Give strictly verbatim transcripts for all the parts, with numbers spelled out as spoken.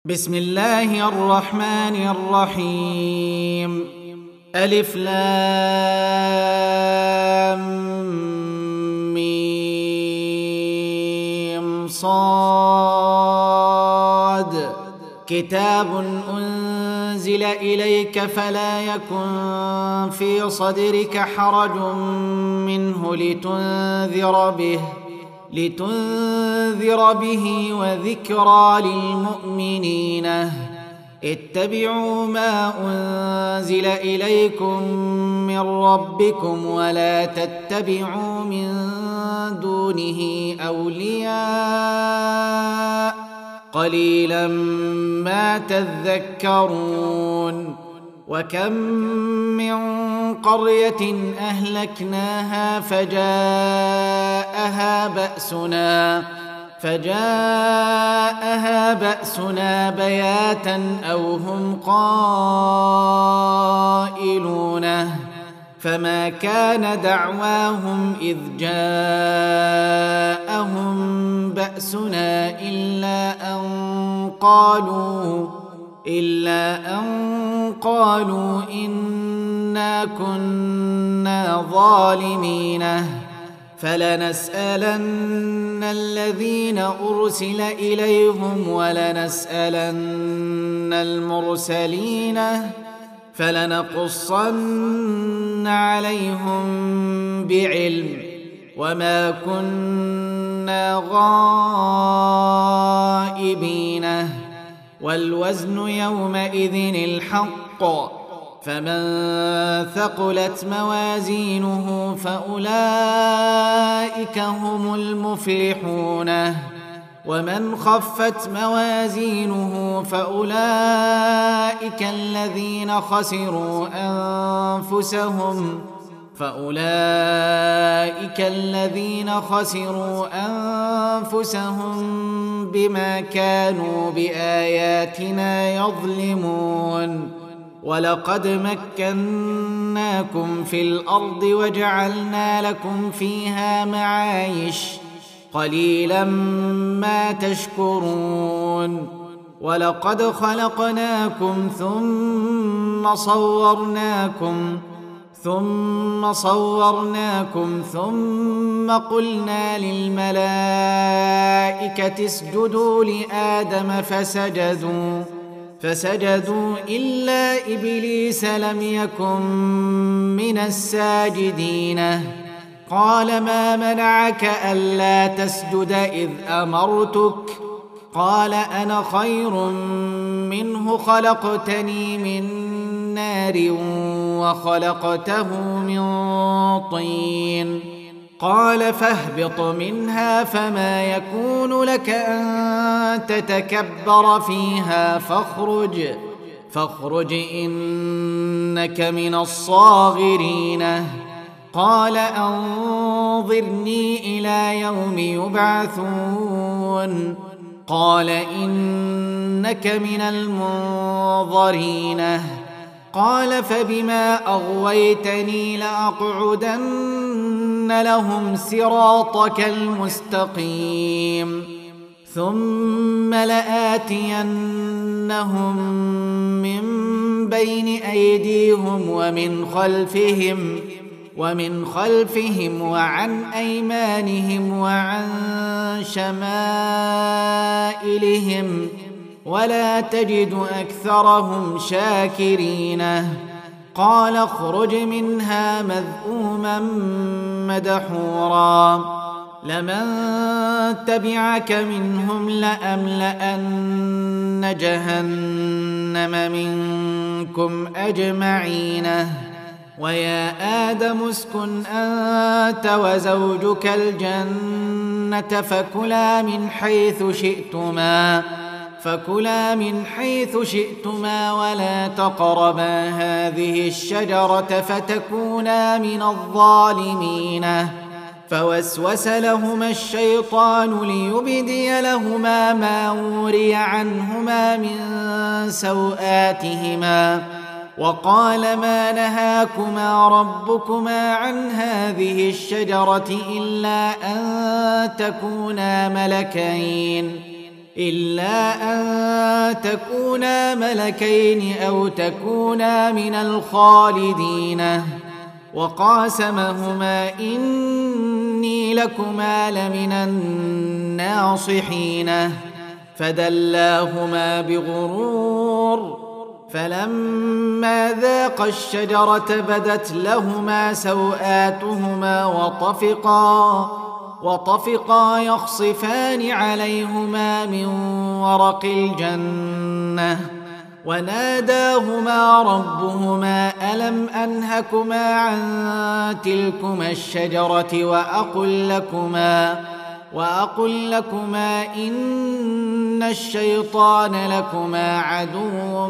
بسم الله الرحمن الرحيم. ألف لام ميم صاد. كتاب أنزل إليك فلا يكن في صدرك حرج منه لتنذر به لتنذر به وذكرى للمؤمنين. اتبعوا ما أنزل إليكم من ربكم ولا تتبعوا من دونه أولياء قليلا ما تذكرون. وكم من قرية أهلكناها فجاءها بأسنا فجاءها بأسنا بياتا أو هم قائلون. فما كان دعواهم إذ جاءهم بأسنا إلا أن قالوا إلا أن قالوا إنا كنا ظالمين. فلنسألن الذين أرسل إليهم ولنسألن المرسلين فلنقصن عليهم بعلم وما كنا غائبين. والوزن يومئذ الحق فمن ثقلت موازينه فأولئك هم المفلحون. ومن خفت موازينه فأولئك الذين خسروا أنفسهم فأولئك الذين خسروا أنفسهم بما كانوا بآياتنا يظلمون. ولقد مكناكم في الأرض وجعلنا لكم فيها معايش قليلا ما تشكرون. ولقد خلقناكم ثم صورناكم ثم صورناكم ثم قلنا للملائكة اسجدوا لآدم فسجدوا فسجدوا إلا إبليس لم يكن من الساجدين. قال ما منعك ألا تسجد إذ أمرتك؟ قال أنا خير منه خلقتني من نار وخلقته من طين. قال فاهبط منها فما يكون لك أن تتكبر فيها فاخرج فاخرج إنك من الصاغرين. قال أنظرني إلى يوم يبعثون. قال إنك من المنظرين. قال فبما أغويتني لأقعدن لهم صراطك المستقيم ثم لآتينهم من بين أيديهم ومن خلفهم ومن خلفهم وعن أيمانهم وعن شمائلهم ولا تجد أكثرهم شاكرين. قال اخرج منها مذءوما مدحورا لمن تبعك منهم لأملأن جهنم منكم أجمعين. ويا آدم اسكن أنت وزوجك الجنة فكلا من حيث شئتما فكلا من حيث شئتما ولا تقربا هذه الشجرة فتكونا من الظالمين. فوسوس لهما الشيطان ليبدي لهما ما وري عنهما من سوآتهما وقال ما نهاكما ربكما عن هذه الشجرة إلا أن تكونا ملكين إلا أن تكونا ملكين أو تكونا من الخالدين وقاسمهما إني لكما لمن الناصحين فدلاهما بغرور فلما ذاقا الشجرة بدت لهما سوآتهما وطفقا وطفقا يخصفان عليهما من ورق الجنة وناداهما ربهما ألم أنهكما عن تلكما الشجرة وأقل لكما وأقل لكما إن الشيطان لكما عدو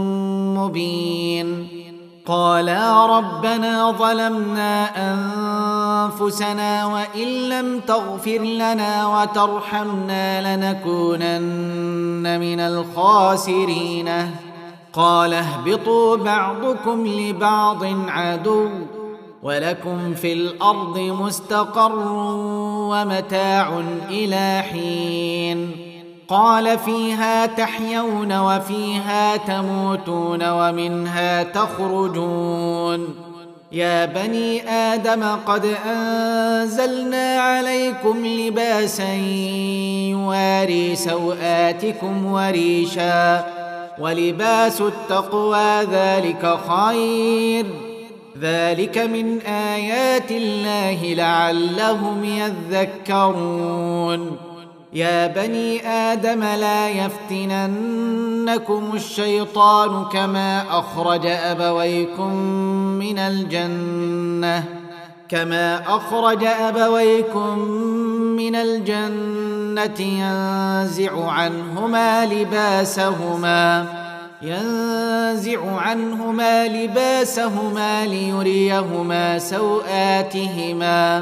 مبين قالا ربنا ظلمنا أنفسنا وإن لم تغفر لنا وترحمنا لنكونن من الخاسرين قال اهبطوا بعضكم لبعض عدو ولكم في الأرض مستقر ومتاع إلى حين قال فيها تحيون وفيها تموتون ومنها تخرجون يا بني آدم قد أنزلنا عليكم لباسا يواري سوآتكم وريشا ولباس التقوى ذلك خير ذلك من آيات الله لعلهم يذكرون يا بني آدم لا يفتننكم الشيطان كما أخرج أبويكم من الجنة كما أخرج أبويكم من الجنة ينزع عنهما لباسهما ينزع عنهما لباسهما ليريهما سوآتهما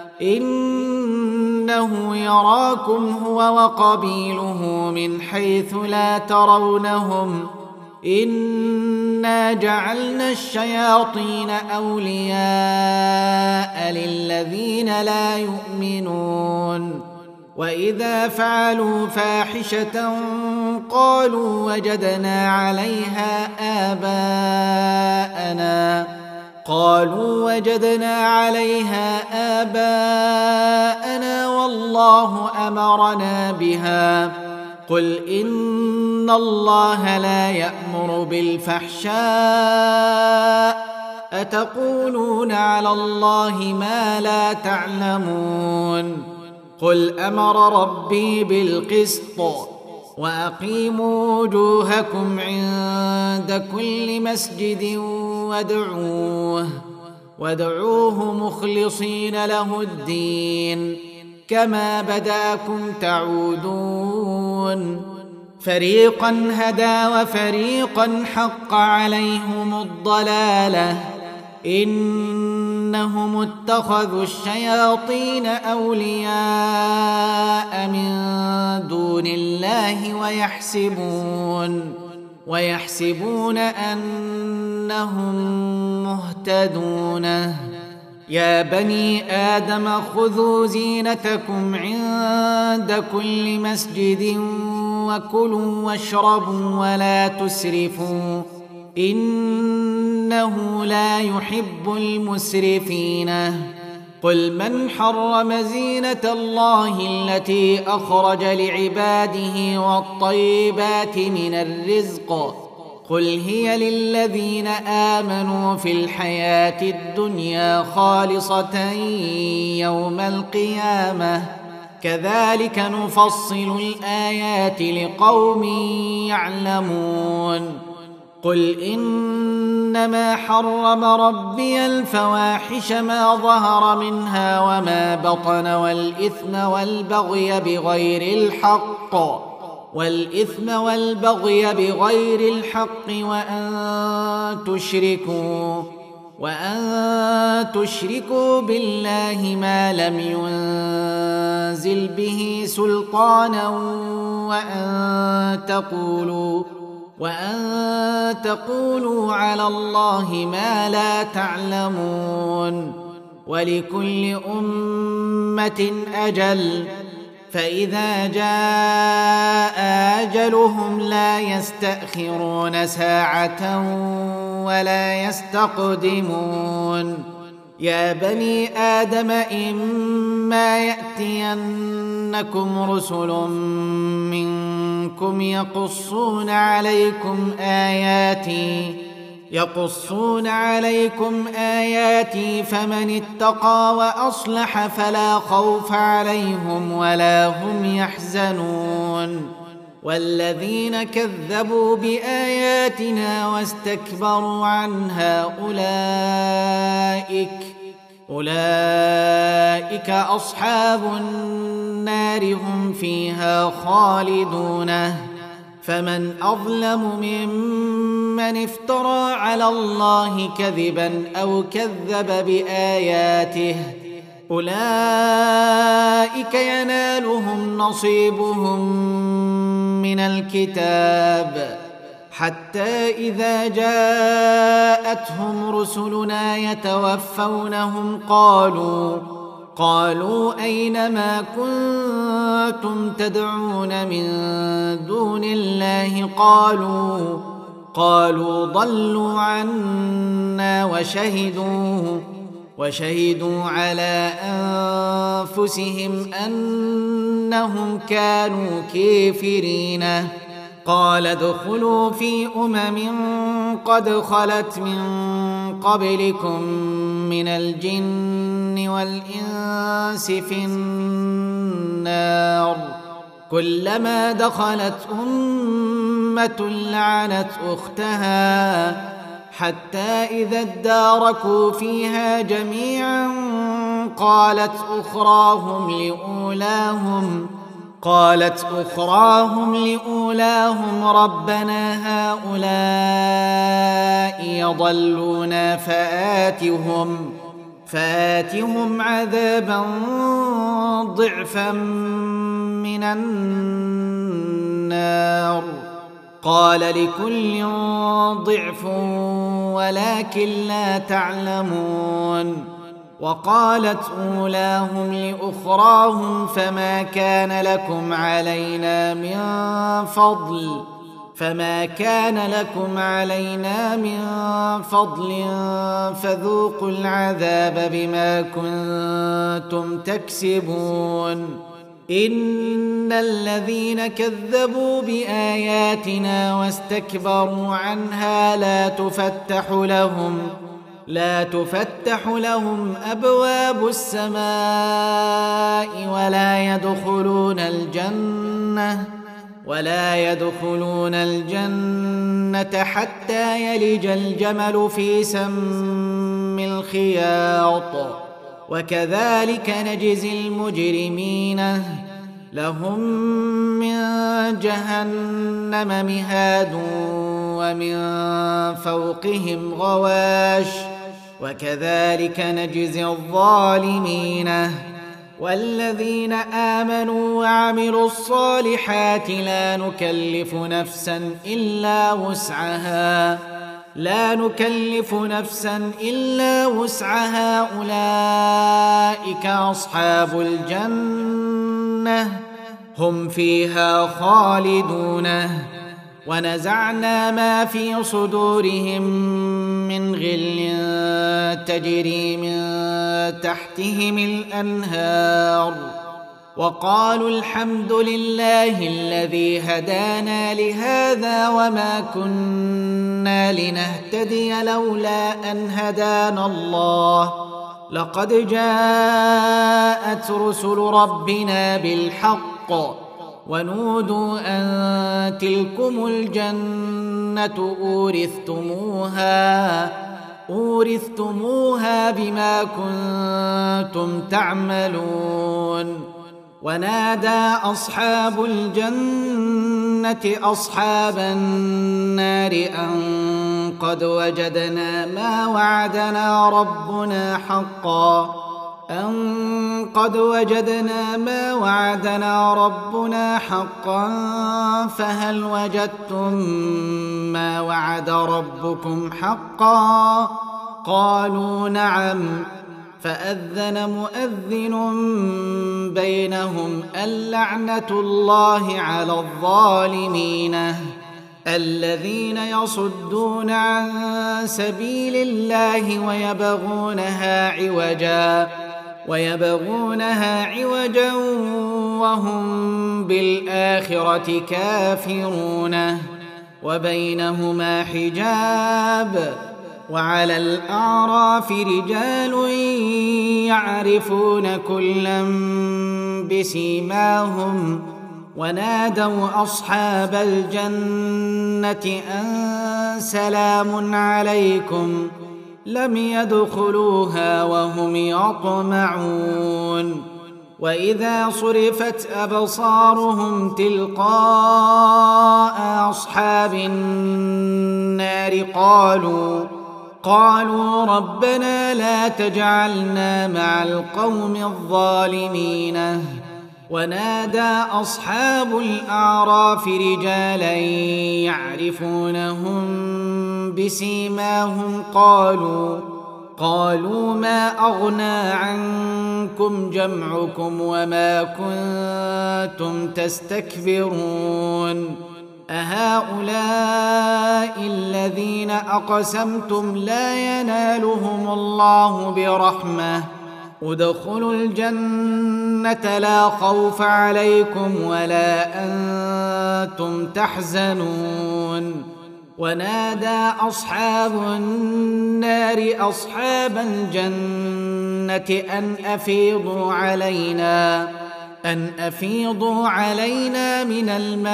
إنه يراكم هو وقبيله من حيث لا ترونهم إنا جعلنا الشياطين أولياء للذين لا يؤمنون وإذا فعلوا فاحشة قالوا وجدنا عليها آباءنا قالوا وجدنا عليها آباءنا والله أمرنا بها قل إن الله لا يأمر بالفحشاء أتقولون على الله ما لا تعلمون قل أمر ربي بالقسط وأقيموا وجوهكم عند كل مسجد وادعوه وادعوه مخلصين له الدين كما بداكم تعودون فريقا هدى وفريقا حق عليهم الضلالة إنهم اتخذوا الشياطين أولياء من دون الله ويحسبون ويحسبون أنهم مهتدون يا بني آدم خذوا زينتكم عند كل مسجد وكلوا واشربوا ولا تسرفوا إنه لا يحب المسرفين قل من حرم زينة الله التي أخرج لعباده والطيبات من الرزق قل هي للذين آمنوا في الحياة الدنيا خالصة يوم القيامة كذلك نفصل الآيات لقوم يعلمون قل إنما حرم ربي الفواحش ما ظهر منها وما بطن والإثم والبغي بغير الحق والإثم والبغي بغير الحق وأن تشركوا وأن تشركوا بالله ما لم ينزل به سلطانا وأن تقولوا وأن تقولوا على الله ما لا تعلمون ولكل أمة أجل فإذا جاء أجلهم لا يستأخرون ساعة ولا يستقدمون يا بني آدم إما يأتينكم رسل منكم يقصون عليكم آياتي يقصون عليكم آياتي فمن اتقى وأصلح فلا خوف عليهم ولا هم يحزنون والذين كذبوا بآياتنا واستكبروا عنها أولئك أولئك أصحاب النار هم فيها خالدون فمن أظلم ممن افترى على الله كذبا أو كذب بآياته أولئك ينالهم نصيبهم من الكتاب حتى إذا جاءتهم رسلنا يتوفونهم قالوا قالوا أين ما كنتم تدعون من دون الله قالوا قالوا ضلوا عنا وشهدوا وشهدوا على أنفسهم أنهم كانوا كافرين قال ادخلوا في أمم قد خلت من قبلكم من الجن والإنس في النار كلما دخلت أمة لعنت أختها حتى إذا اداركوا فيها جميعا قالت أخراهم لأولاهم قالت أخراهم لأولاهم ربنا هؤلاء يضلون فآتهم فآتهم عذابا ضعفا من النار قال لكل ضعف ولكن لا تعلمون وقالت أولاهم لأخراهم فما كان لكم علينا من فضل فما كان لكم علينا من فضل فذوقوا العذاب بما كنتم تكسبون إن الذين كذبوا بآياتنا واستكبروا عنها لا تفتح لهم لا تفتح لهم أبواب السماء ولا يدخلون الجنة ولا يدخلون الجنة حتى يلج الجمل في سم الخياط وكذلك نجزي المجرمين لهم من جهنم مهاد ومن فوقهم غواش وكذلك نجزي الظالمين والذين آمنوا وعملوا الصالحات لا نكلف نفسا إلا وسعها لا نكلف نفسا إلا وسعها أولئك أصحاب الجنة هم فيها خالدون ونزعنا ما في صدورهم من غل تجري من تحتهم الأنهار وقالوا الحمد لله الذي هدانا لهذا وما كنا لنهتدي لولا أن هدانا الله لقد جاءت رسل ربنا بالحق ونودوا أن تلكم الجنة أورثتموها أورثتموها بما كنتم تعملون ونادى أصحاب الجنة أصحاب النار أن قد وجدنا ما وعدنا ربنا حقا أن قد وجدنا ما وعدنا ربنا حقا فهل وجدتم ما وعد ربكم حقا قالوا نعم فأذن مؤذن بينهم اللعنة الله على الظالمين الذين يصدون عن سبيل الله ويبغونها عوجا ويبغونها عوجا وهم بالآخرة كافرون وبينهما حجاب وعلى الأعراف رجال يعرفون كلا بسيماهم ونادوا أصحاب الجنة أن سلام عليكم لم يدخلوها وهم يطمعون وإذا صرفت أبصارهم تلقاء أصحاب النار قالوا قالوا ربنا لا تجعلنا مع القوم الظالمين ونادى أصحاب الأعراف رجالا يعرفونهم بسيماهم قالوا قالوا ما أغنى عنكم جمعكم وما كنتم تستكبرون أهؤلاء الذين أقسمتم لا ينالهم الله برحمة ادخلوا الجنة لا خوف عليكم ولا أنتم تحزنون ونادى أصحاب النار أصحاب الجنة أن أفيضوا علينا أن أفيضوا علينا من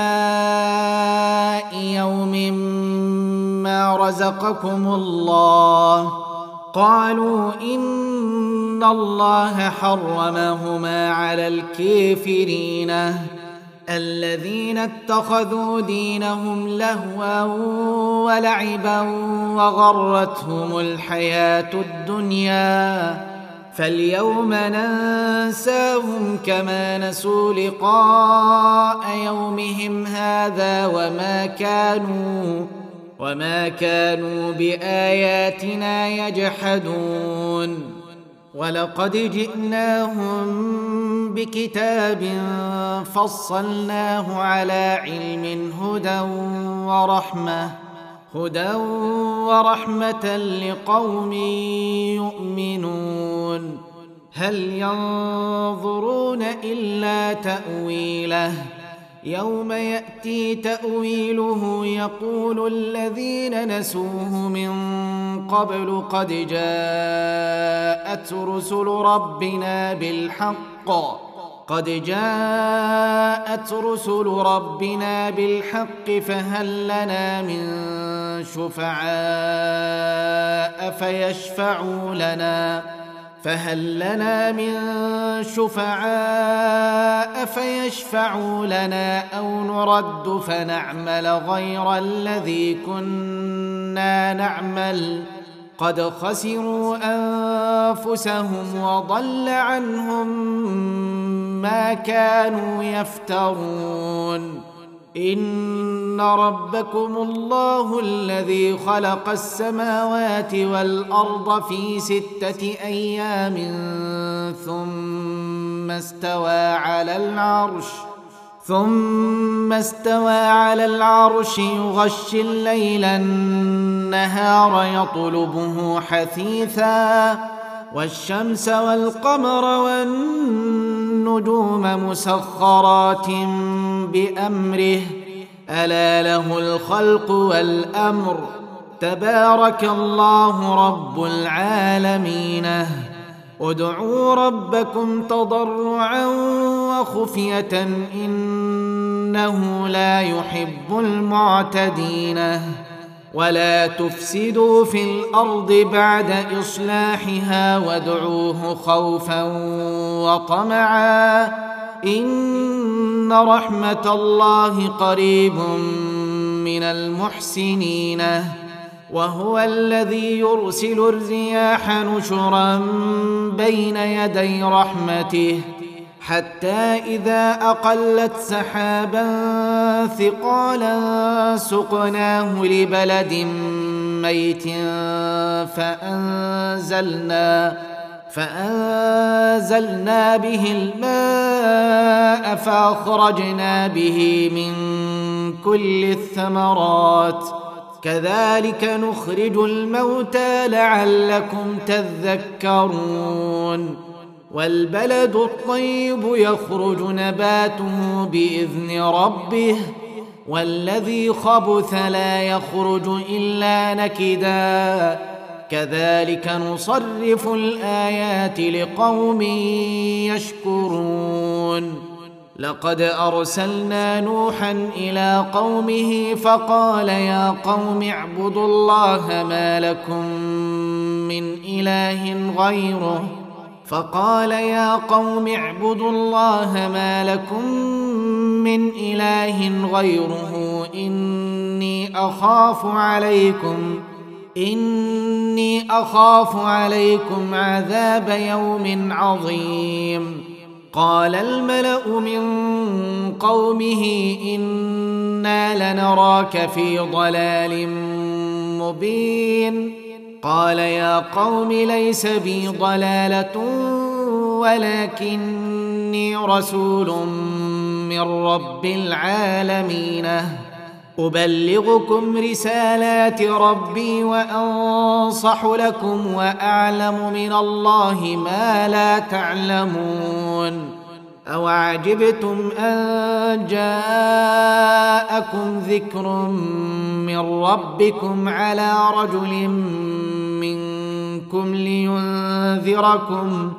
الماء يوم ما رزقكم الله قالوا إن الله حرمهما على الكافرين الذين اتخذوا دينهم لهوا ولعبا وغرتهم الحياة الدنيا فاليوم ننساهم كما نسوا لقاء يومهم هذا وما كانوا وما كانوا بآياتنا يجحدون ولقد جئناهم بكتاب فصلناه على علم هدى ورحمة هدى ورحمة لقوم يؤمنون هل ينظرون إلا تأويله يوم يأتي تأويله يقول الذين نسوه من قبل قد جاءت رسل ربنا بالحق قد جاءت رسل ربنا بالحق فهل لنا من شفعاء فيشفعوا لنا فهل لنا من شفعاء فيشفعوا لنا أو نرد فنعمل غير الذي كنا نعمل قد خسروا أنفسهم وضل عنهم ما كانوا يفترون إن ربكم الله الذي خلق السماوات والأرض في ستة أيام ثم استوى على العرش ثم استوى على العرش يغشي الليل النهار يطلبه حثيثا والشمس والقمر والنجوم مسخرات بأمره ألا له الخلق والأمر تبارك الله رب العالمين ادعوا ربكم تضرعا وخفية إنه لا يحب المعتدين ولا تفسدوا في الأرض بعد إصلاحها وادعوه خوفا وطمعا إن رحمة الله قريب من المحسنين وهو الذي يرسل الرياح نشرا بين يدي رحمته حتى إذا أقلت سحابا ثقالا سقناه لبلد ميت فأنزلنا فأنزلنا به الماء فأخرجنا به من كل الثمرات كذلك نخرج الموتى لعلكم تذكرون والبلد الطيب يخرج نباته بإذن ربه والذي خبث لا يخرج إلا نكدا كذلك نصرف الآيات لقوم يشكرون لقد أرسلنا نوحا إلى قومه فقال يا قوم اعبدوا الله ما لكم من إله غيره فقال يا قوم اعبدوا الله ما لكم من إله غيره إني أخاف عليكم إني أخاف عليكم عذاب يوم عظيم قال الملأ من قومه إنا لنراك في ضلال مبين قال يا قوم ليس بي ضلالة ولكني رسول من رب العالمين أبلغكم رسالات ربي وأنصح لكم وأعلم من الله ما لا تعلمون أوعجبتم أن جاءكم ذكر من ربكم على رجل منكم لينذركم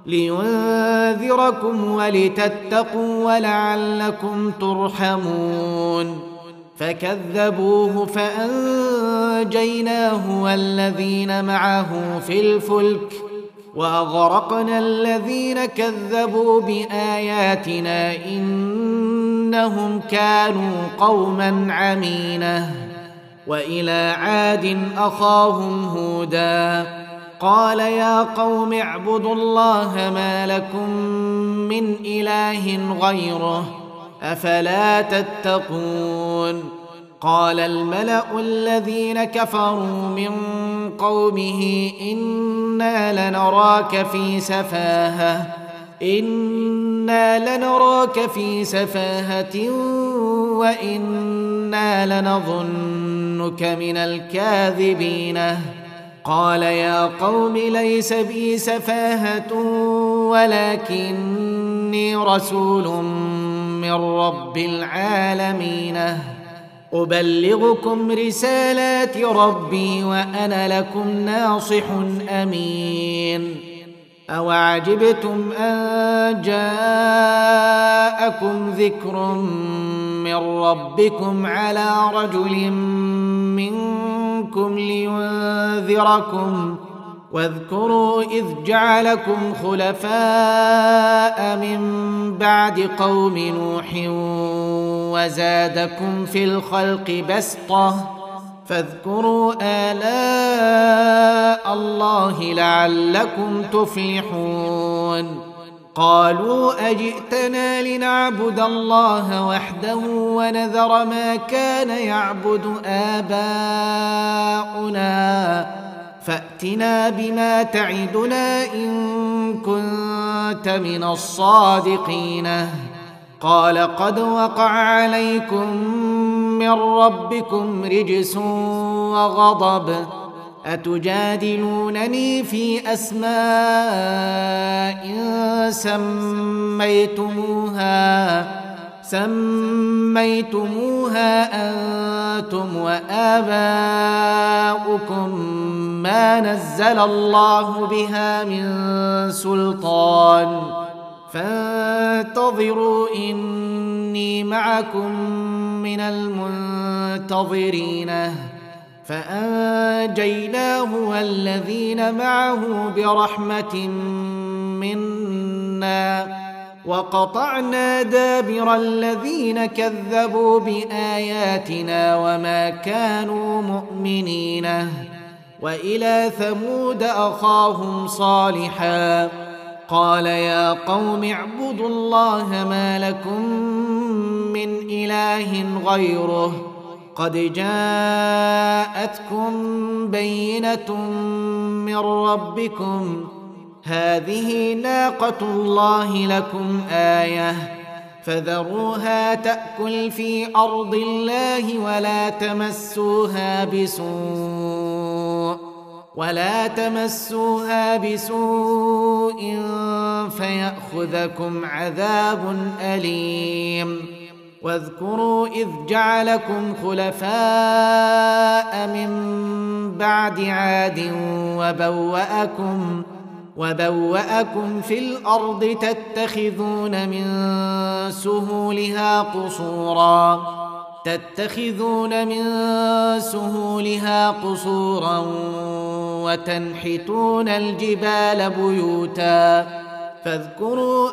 لينذركم ولتتقوا ولعلكم ترحمون فكذبوه فأنجيناه والذين معه في الفلك وأغرقنا الذين كذبوا بآياتنا إنهم كانوا قوما عمينة وإلى عاد أخاهم هودا قال يا قوم اعبدوا الله ما لكم من إله غيره أفلا تتقون قال الملأ الذين كفروا من قومه إنا لنراك في سفاهة إنا لنراك في سفاهة وإنا لنظنك من الكاذبين قال يا قوم ليس بي سفاهة ولكني رسول من رب العالمين أبلغكم رسالات ربي وأنا لكم ناصح أمين أوعجبتم أن جاءكم ذكر من ربكم على رجل منكم لينذركم واذكروا إذ جعلكم خلفاء من بعد قوم نوح وزادكم في الخلق بسطة فاذكروا آلاء الله لعلكم تفلحون قالوا أجئتنا لنعبد الله وحده ونذر ما كان يعبد آباؤنا فأتنا بما تعدنا إن كنت من الصادقين قال قد وقع عليكم من ربكم رجس وغضب أتجادلونني في أسماء سميتموها سميتموها أنتم وآباؤكم ما نزل الله بها من سلطان فانتظروا إني معكم من المنتظرين فأنجيناه والذين معه برحمة منا وقطعنا دابر الذين كذبوا بآياتنا وما كانوا مؤمنين وإلى ثمود أخاهم صالحا قال يا قوم اعبدوا الله ما لكم من إله غيره قد جاءتكم بينة من ربكم هذه ناقة الله لكم آية فذروها تأكل في أرض الله ولا تمسوها بسوء ولا تمسوها بسوء فيأخذكم عذاب أليم واذكروا إذ جعلكم خلفاء من بعد عاد وبوأكم وبوأكم في الأرض تتخذون من سهولها قصورا تتخذون من سهولها قصورا وتنحتون الجبال بيوتا فاذكروا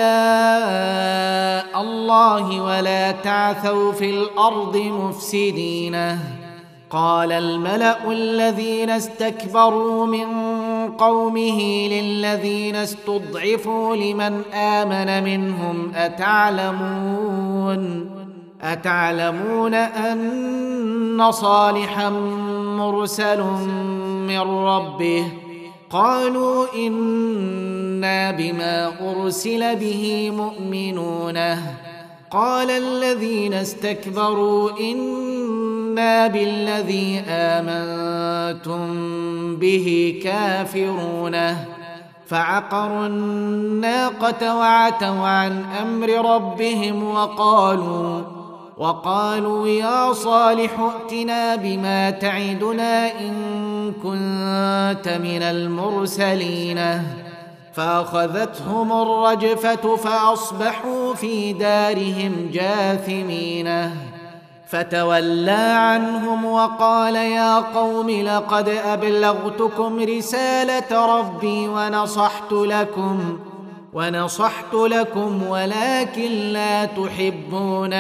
آلاء الله ولا تعثوا في الأرض مفسدين قال الملأ الذين استكبروا من قومه للذين استضعفوا لمن آمن منهم أتعلمون أتعلمون أن صالحا مرسل من ربه قالوا إنا بما أرسل به مؤمنون قال الذين استكبروا إنا بالذي آمنتم به كافرون فعقروا الناقة وعتوا عن أمر ربهم وقالوا وقالوا يا صالح ائتنا بما تعدنا إن كنت من المرسلين فأخذتهم الرجفة فأصبحوا في دارهم جاثمين فتولى عنهم وقال يا قوم لقد أبلغتكم رسالة ربي ونصحت لكم ونصحت لكم ولكن لا تحبون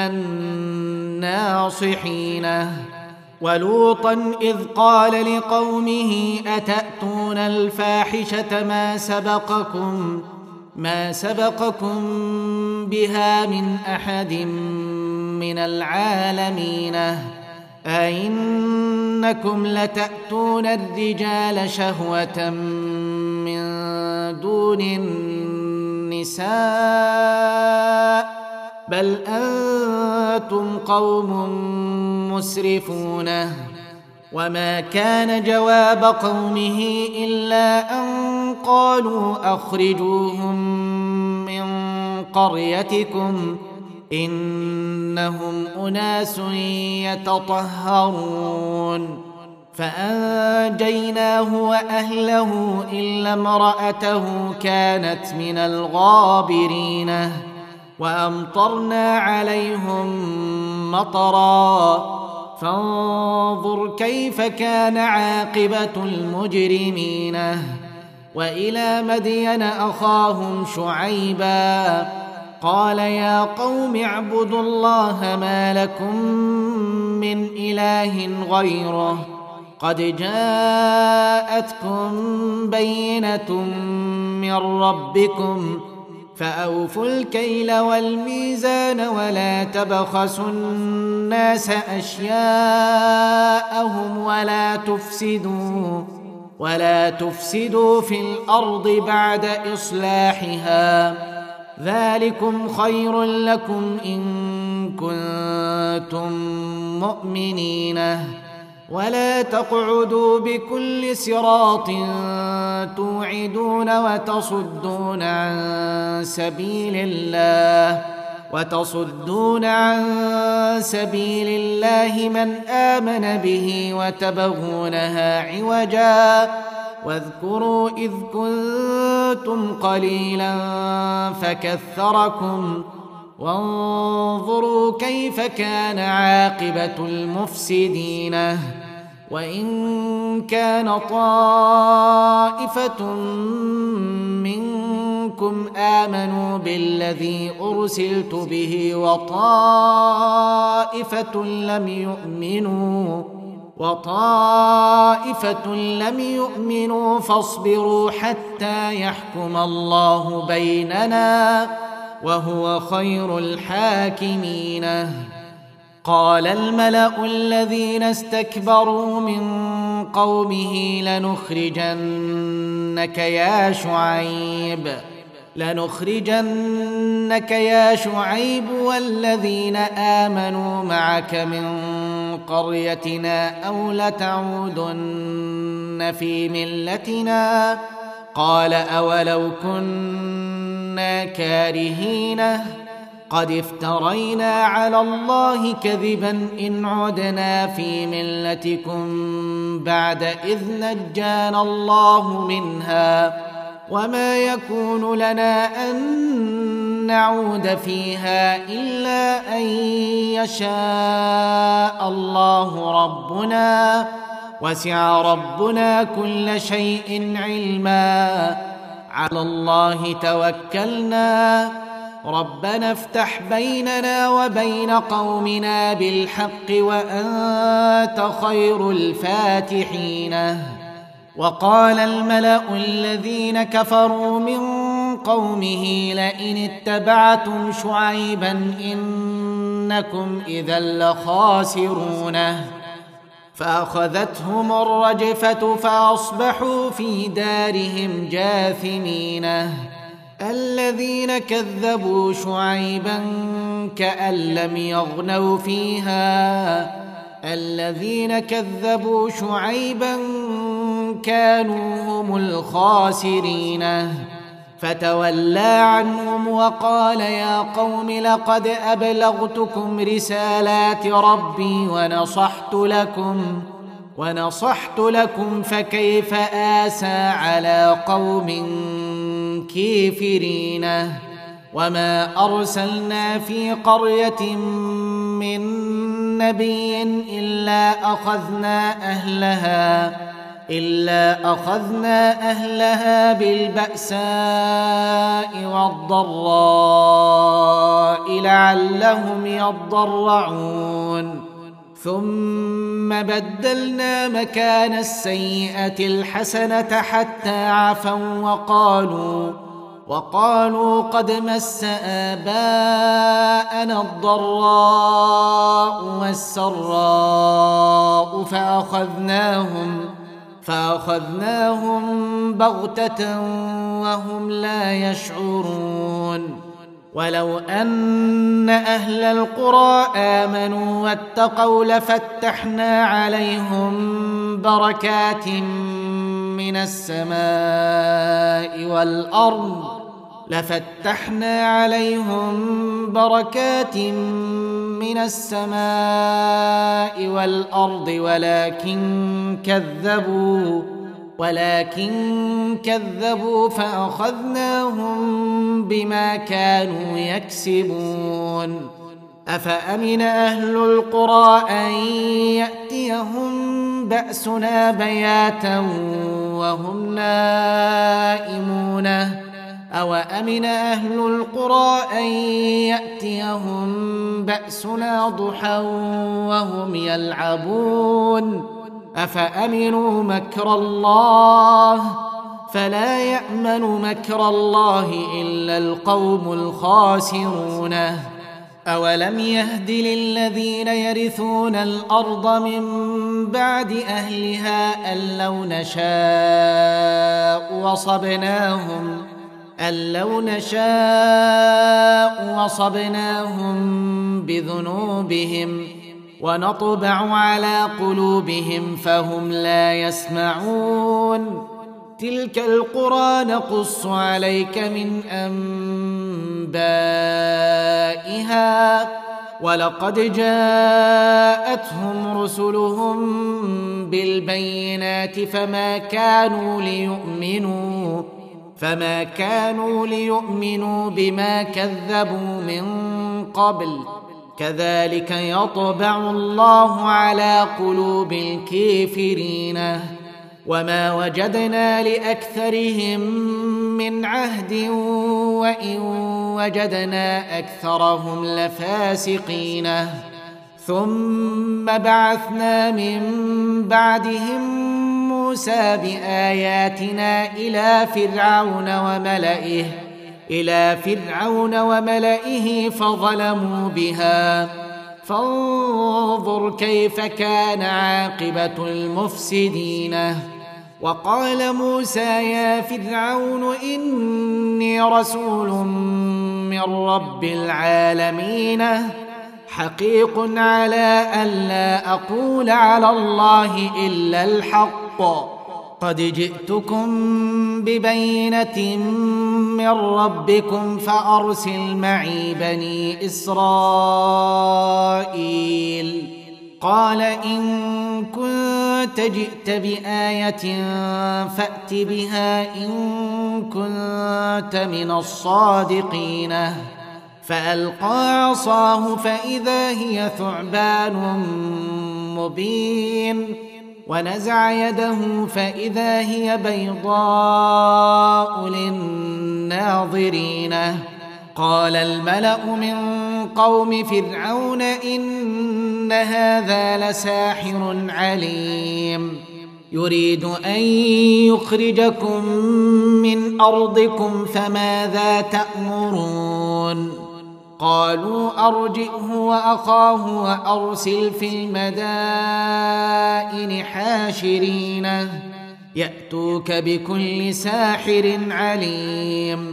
الناصحين ولوطا إذ قال لقومه أتأتون الفاحشة ما سبقكم ما سبقكم بها من أحد من العالمين أئنكم لتأتون الرجال شهوة من دون النساء بل أنتم قوم مسرفون وما كان جواب قومه إلا أن قالوا أخرجوهم من قريتكم إنهم أناس يتطهرون فأنجيناه وأهله إلا امرأته كانت من الغابرين وأمطرنا عليهم مطرا فانظر كيف كان عاقبة المجرمين وإلى مدين أخاهم شعيبا قال يا قوم اعبدوا الله ما لكم من إله غيره قد جاءتكم بينة من ربكم فأوفوا الكيل والميزان ولا تبخسوا الناس أشياءهم ولا تفسدوا ولا تفسدوا في الأرض بعد إصلاحها ذلكم خير لكم إن كنتم مؤمنين ولا تقعدوا بكل صراط توعدون وتصدون عن سبيل الله وتصدون عن سبيل الله من آمن به وتبغونها عوجا واذكروا إذ كنتم قليلا فكثركم وانظروا كيف كان عاقبة المفسدين وإن كان طائفة منكم آمنوا بالذي أرسلت به وطائفة لم يؤمنوا وطائفة لم يؤمنوا فاصبروا حتى يحكم الله بيننا وهو خير الحاكمين قال الملأ الذين استكبروا من قومه لنخرجن لنخرجنك يا شعيب لنخرجنك يا شعيب والذين آمنوا معك من قريتنا أو لتعودن في ملتنا قال أولو كنا كارهين قد افترينا على الله كذبا إن عدنا في ملتكم بعد إذ نجانا الله منها وما يكون لنا أن نعود فيها إلا أن يشاء الله ربنا وسع ربنا كل شيء علما على الله توكلنا ربنا افتح بيننا وبين قومنا بالحق وأنت خير الفاتحين وقال الملأ الذين كفروا من قومه لئن اتبعتم شعيبا إنكم إذا لخاسرونه فأخذتهم الرجفة فأصبحوا في دارهم جاثمين الذين كذبوا شعيبا كأن لم يغنوا فيها الذين كذبوا شعيبا كانوا هم الخاسرين فتولى عنهم وقال يا قوم لقد أبلغتكم رسالات ربي ونصحت لكم ونصحت لكم فكيف آسى على قوم كافرين وما أرسلنا في قرية من نبي إلا أخذنا أهلها إلا أخذنا أهلها بالبأساء والضراء لعلهم يضرعون ثم بدلنا مكان السيئة الحسنة حتى عفوا وقالوا وقالوا قد مس آباءنا الضراء والسراء فأخذناهم فأخذناهم بغتة وهم لا يشعرون ولو أن أهل القرى آمنوا واتقوا لفتحنا عليهم بركات من السماء والأرض لفتحنا عليهم بركات من السماء والأرض ولكن كذبوا ولكن كذبوا فأخذناهم بما كانوا يكسبون أفأمن أهل القرى أن يأتيهم بأسنا بياتا وهم نائمون أو أمن أهل القرى أن يأتيهم بأسنا ضحى وهم يلعبون أفأمنوا مكر الله فلا يأمن مكر الله إلا القوم الخاسرون أولم يهد للذين يرثون الأرض من بعد أهلها أن لو نشاء وصبناهم أن لو نشاء وصبناهم بذنوبهم ونطبع على قلوبهم فهم لا يسمعون تلك القرى نقص عليك من أنبائها ولقد جاءتهم رسلهم بالبينات فما كانوا ليؤمنوا فما كانوا ليؤمنوا بما كذبوا من قبل كذلك يطبع الله على قلوب الكافرين وما وجدنا لأكثرهم من عهد وإن وجدنا أكثرهم لفاسقين ثم بعثنا من بعدهم موسى بآياتنا إلى فرعون وملئه إلى فرعون وملئه فظلموا بها فانظر كيف كان عاقبة المفسدين وقال موسى يا فرعون إني رسول من رب العالمين حقيق على ألا أقول على الله إلا الحق قد جئتكم ببينة من ربكم فأرسل معي بني إسرائيل قال إن كنت جئت بآية فأت بها إن كنت من الصادقين فألقى عصاه فإذا هي ثعبان مبين ونزع يده فإذا هي بيضاء للناظرين قال الملأ من قوم فرعون إن هذا لساحر عليم يريد أن يخرجكم من أرضكم فماذا تأمرون قالوا أرجئه وأخاه وأرسل في المدائن حاشرين يأتوك بكل ساحر عليم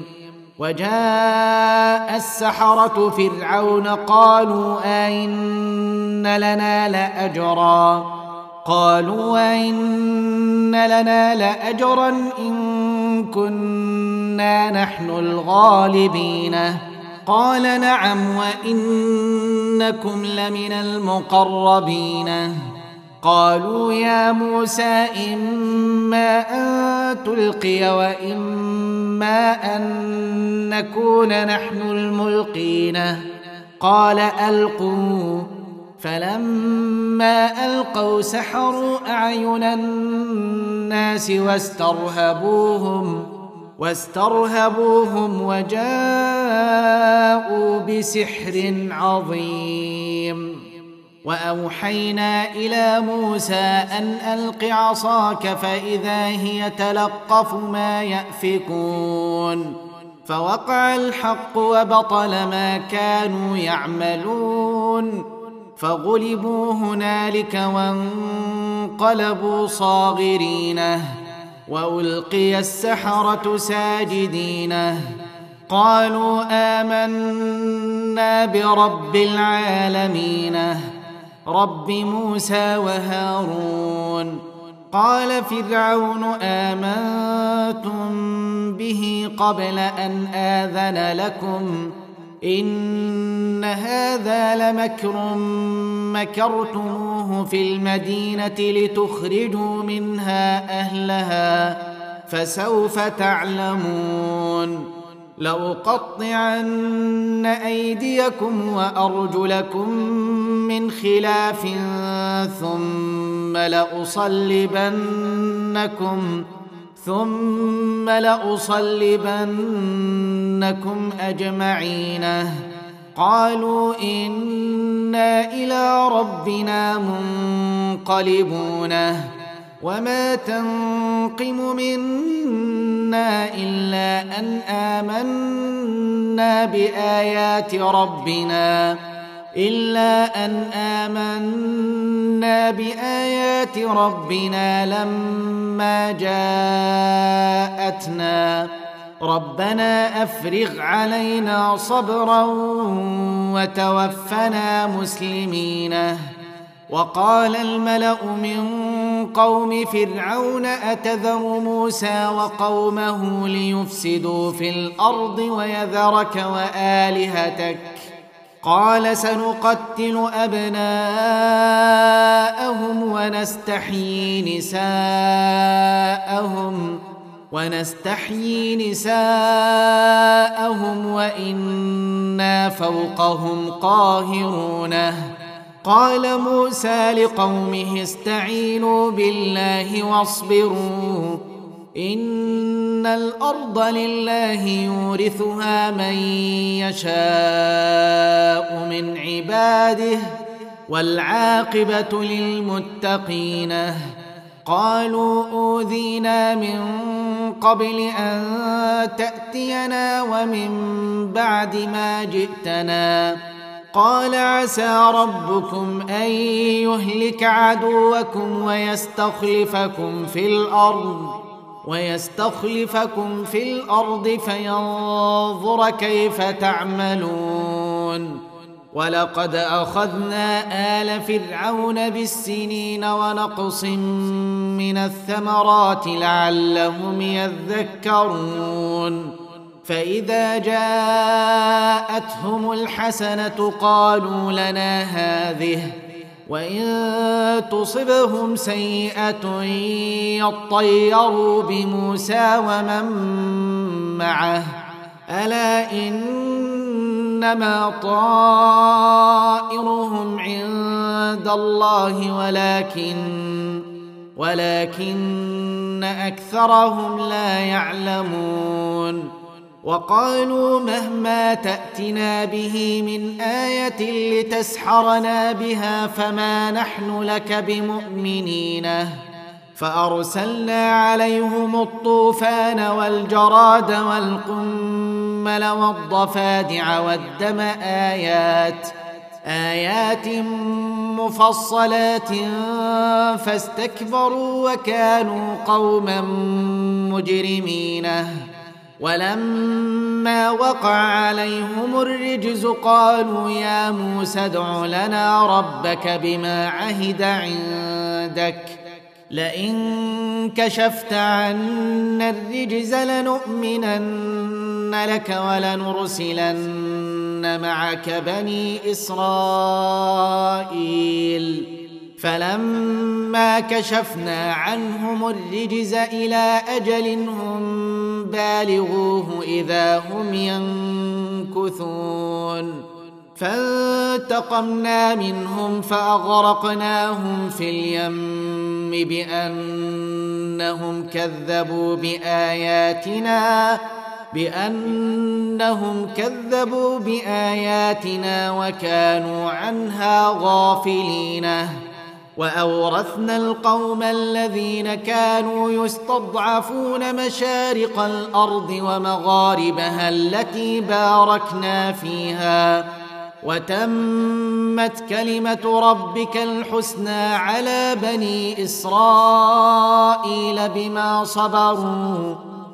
وجاء السحرة فرعون قالوا أئن لنا لأجرا قالوا أئن لنا لأجرا إن كنا نحن الغالبين قال نعم وإنكم لمن المقربين قالوا يا موسى إما أن تلقي وإما أن نكون نحن الملقين قال ألقوا فلما ألقوا سحروا أعين الناس واسترهبوهم واسترهبوهم وجاءوا بسحر عظيم وأوحينا إلى موسى أن ألق عصاك فإذا هي تلقف ما يأفكون فوقع الحق وبطل ما كانوا يعملون فغلبوا هنالك وانقلبوا صاغرين وألقي السحرة ساجدين قالوا آمنا برب العالمين رب موسى وهارون قال فرعون آمنتم به قبل أن آذن لكم إن هذا لمكر مكرتموه في المدينة لتخرجوا منها أهلها فسوف تعلمون لأقطعن أيديكم وأرجلكم من خلاف ثم لأصلبنكم ثم لأصلبنكم أجمعين قالوا إنا إلى ربنا منقلبون وما تنقم منا إلا أن آمنا بآيات ربنا إلا أن آمنا بآيات ربنا لما جاءتنا ربنا أفرغ علينا صبرا وتوفنا مسلمين وقال الملأ من قوم فرعون أتذر موسى وقومه ليفسدوا في الأرض ويذرك وآلهتك قال سنقتل أبناءهم ونستحيي نساءهم ونستحيي نساءهم وإنا فوقهم قاهرون قال موسى لقومه استعينوا بالله واصبروا إن الأرض لله يورثها من يشاء من عباده والعاقبة للمتقين قالوا أوذينا من قبل أن تأتينا ومن بعد ما جئتنا قال عسى ربكم أن يهلك عدوكم ويستخلفكم في الأرض ويستخلفكم في الأرض فينظر كيف تعملون ولقد أخذنا آل فرعون بالسنين ونقص من الثمرات لعلهم يذكرون فإذا جاءتهم الحسنة قالوا لنا هذه وإن تصبهم سيئة يطيروا بموسى ومن معه ألا إنما طائرهم عند الله ولكن ولكن أكثرهم لا يعلمون وقالوا مهما تأتنا به من آية لتسحرنا بها فما نحن لك بمؤمنين فأرسلنا عليهم الطوفان والجراد والقمل والضفادع والدم آيات آيات مفصلات فاستكبروا وكانوا قوما مجرمين ولما وقع عليهم الرجز قالوا يا موسى ادع لنا ربك بما عهد عندك لئن كشفت عنا الرجز لنؤمنن لك ولنرسلن معك بني إسرائيل فلما كشفنا عنهم الرجز إلى أجل هم بالغوه إذا هم ينكثون فانتقمنا منهم فأغرقناهم في اليم بأنهم كذبوا بآياتنا بأنهم كذبوا بآياتنا وكانوا عنها غافلين وأورثنا القوم الذين كانوا يستضعفون مشارق الأرض ومغاربها التي باركنا فيها وتمت كلمة ربك الحسنى على بني إسرائيل بما صبروا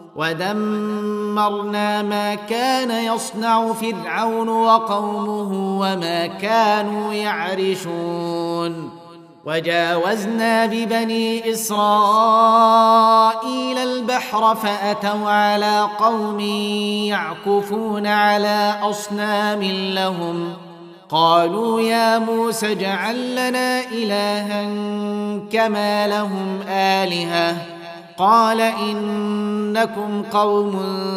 ودمرنا ما كان يصنع فرعون وقومه وما كانوا يعرشون وجاوزنا ببني إسرائيل البحر فأتوا على قوم يعكفون على أصنام لهم قالوا يا موسى اجعل لنا إلها كما لهم آلهة قال إنكم قوم